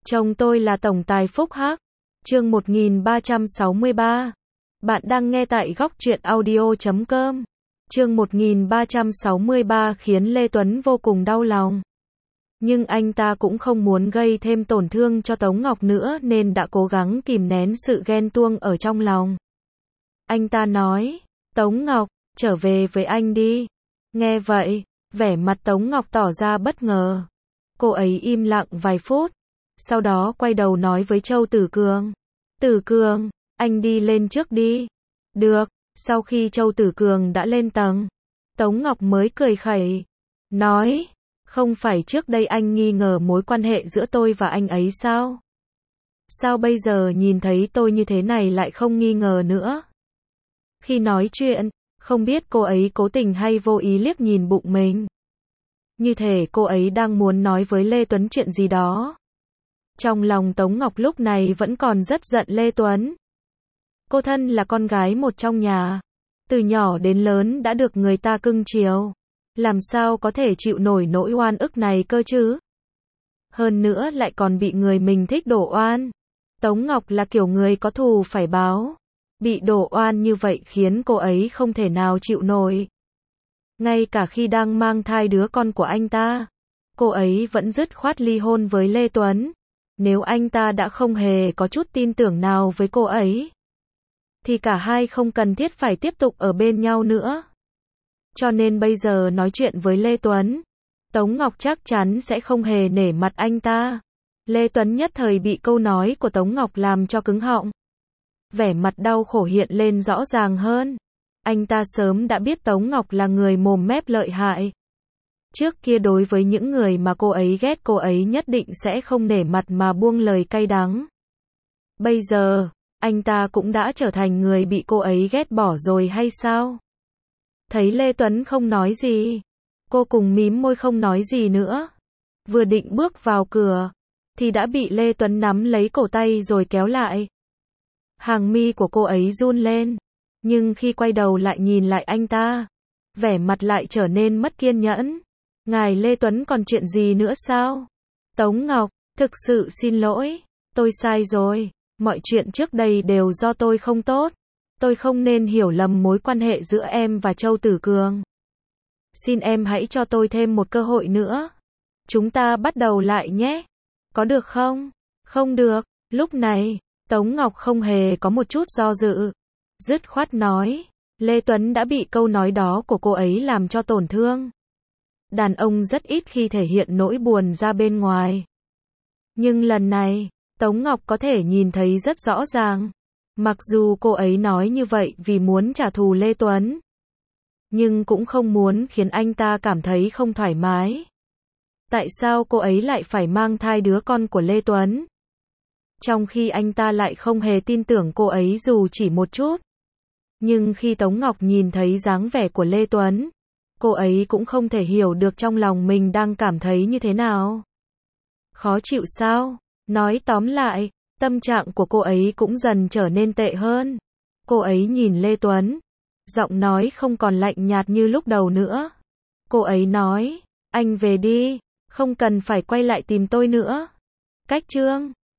Chồng tôi là tổng tài phúc hắc. Chương 1363. Bạn đang nghe tại góc truyện audio.com. Chương 1363 khiến Lê Tuấn vô cùng đau lòng. Nhưng anh ta cũng không muốn gây thêm tổn thương cho Tống Ngọc nữa nên đã cố gắng kìm nén sự ghen tuông ở trong lòng. Anh ta nói, Tống Ngọc, trở về với anh đi. Nghe vậy, vẻ mặt Tống Ngọc tỏ ra bất ngờ. Cô ấy im lặng vài phút, sau đó quay đầu nói với Châu Tử Cường. Tử Cường, anh đi lên trước đi. Được, sau khi Châu Tử Cường đã lên tầng, Tống Ngọc mới cười khẩy, nói, không phải trước đây anh nghi ngờ mối quan hệ giữa tôi và anh ấy sao? Sao bây giờ nhìn thấy tôi như thế này lại không nghi ngờ nữa? Khi nói chuyện, không biết cô ấy cố tình hay vô ý liếc nhìn bụng mình. Như thể cô ấy đang muốn nói với Lê Tuấn chuyện gì đó. Trong lòng Tống Ngọc lúc này vẫn còn rất giận Lê Tuấn. Cô thân là con gái một trong nhà, từ nhỏ đến lớn đã được người ta cưng chiều, làm sao có thể chịu nổi nỗi oan ức này cơ chứ? Hơn nữa lại còn bị người mình thích đổ oan. Tống Ngọc là kiểu người có thù phải báo, bị đổ oan như vậy khiến cô ấy không thể nào chịu nổi. Ngay cả khi đang mang thai đứa con của anh ta, cô ấy vẫn dứt khoát ly hôn với Lê Tuấn. Nếu anh ta đã không hề có chút tin tưởng nào với cô ấy, thì cả hai không cần thiết phải tiếp tục ở bên nhau nữa. Cho nên bây giờ nói chuyện với Lê Tuấn, Tống Ngọc chắc chắn sẽ không hề nể mặt anh ta. Lê Tuấn nhất thời bị câu nói của Tống Ngọc làm cho cứng họng. Vẻ mặt đau khổ hiện lên rõ ràng hơn. Anh ta sớm đã biết Tống Ngọc là người mồm mép lợi hại. Trước kia đối với những người mà cô ấy ghét, cô ấy nhất định sẽ không nể mặt mà buông lời cay đắng. Bây giờ, anh ta cũng đã trở thành người bị cô ấy ghét bỏ rồi hay sao? Thấy Lê Tuấn không nói gì, cô cùng mím môi không nói gì nữa. Vừa định bước vào cửa, thì đã bị Lê Tuấn nắm lấy cổ tay rồi kéo lại. Hàng mi của cô ấy run lên, nhưng khi quay đầu lại nhìn lại anh ta, vẻ mặt lại trở nên mất kiên nhẫn. Ngài Lê Tuấn còn chuyện gì nữa sao? Tống Ngọc, thực sự xin lỗi, tôi sai rồi. Mọi chuyện trước đây đều do tôi không tốt. Tôi không nên hiểu lầm mối quan hệ giữa em và Châu Tử Cường. Xin em hãy cho tôi thêm một cơ hội nữa. Chúng ta bắt đầu lại nhé. Có được không? Không được. Lúc này, Tống Ngọc không hề có một chút do dự. Dứt khoát nói, Lê Tuấn đã bị câu nói đó của cô ấy làm cho tổn thương. Đàn ông rất ít khi thể hiện nỗi buồn ra bên ngoài. Nhưng lần này, Tống Ngọc có thể nhìn thấy rất rõ ràng. Mặc dù cô ấy nói như vậy vì muốn trả thù Lê Tuấn, nhưng cũng không muốn khiến anh ta cảm thấy không thoải mái. Tại sao cô ấy lại phải mang thai đứa con của Lê Tuấn? Trong khi anh ta lại không hề tin tưởng cô ấy dù chỉ một chút. Nhưng khi Tống Ngọc nhìn thấy dáng vẻ của Lê Tuấn, cô ấy cũng không thể hiểu được trong lòng mình đang cảm thấy như thế nào. Khó chịu sao? Nói tóm lại, tâm trạng của cô ấy cũng dần trở nên tệ hơn. Cô ấy nhìn Lê Tuấn, giọng nói không còn lạnh nhạt như lúc đầu nữa. Cô ấy nói, anh về đi, không cần phải quay lại tìm tôi nữa. Cách chương